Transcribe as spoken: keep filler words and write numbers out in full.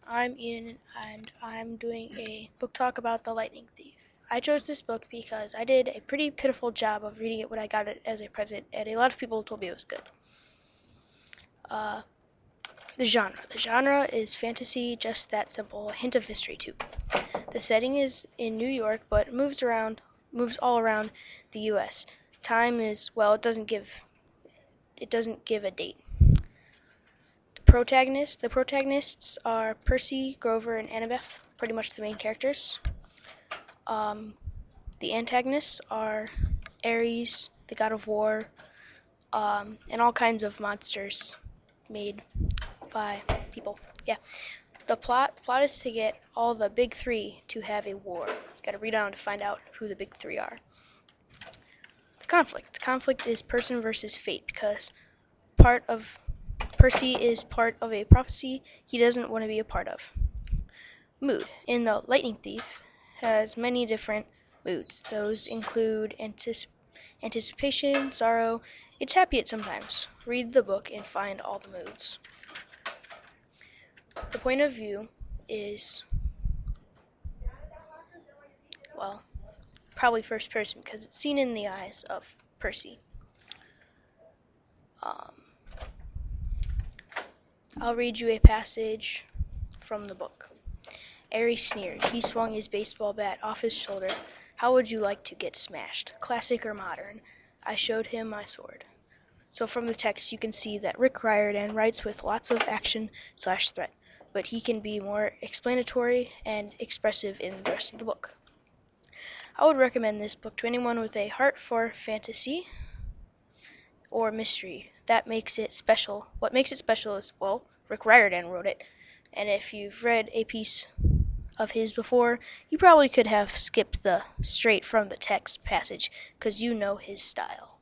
I'm Ian, and I'm doing a book talk about The Lightning Thief. I chose this book because I did a pretty pitiful job of reading it when I got it as a present, and a lot of people told me it was good. Uh, the genre. The genre is fantasy, just that simple, a hint of mystery too. The setting is in New York, but moves around, moves all around the U S. Time is, well, it doesn't give, it doesn't give a date. Protagonists. The protagonists are Percy, Grover, and Annabeth, pretty much the main characters. Um, the antagonists are Ares, the god of war, um, and all kinds of monsters made by people. Yeah. The plot the plot is to get all the big three to have a war. You gotta read on to find out who the big three are. The conflict. The conflict is person versus fate because part of Percy is part of a prophecy he doesn't want to be a part of. Mood. In The Lightning Thief has many different moods. Those include anticip- anticipation, sorrow. It's happy at sometimes. Read the book and find all the moods. The point of view is, well, probably first person because it's seen in the eyes of Percy. Um, I'll read you a passage from the book. Ares sneered. He swung his baseball bat off his shoulder. How would you like to get smashed? Classic or modern? I showed him my sword. So from the text you can see that Rick Riordan writes with lots of action slash threat, but he can be more explanatory and expressive in the rest of the book. I would recommend this book to anyone with a heart for fantasy or mystery. That makes it special. What makes it special is, well, Rick Riordan wrote it, and if you've read a piece of his before, you probably could have skipped the straight from the text passage because you know his style.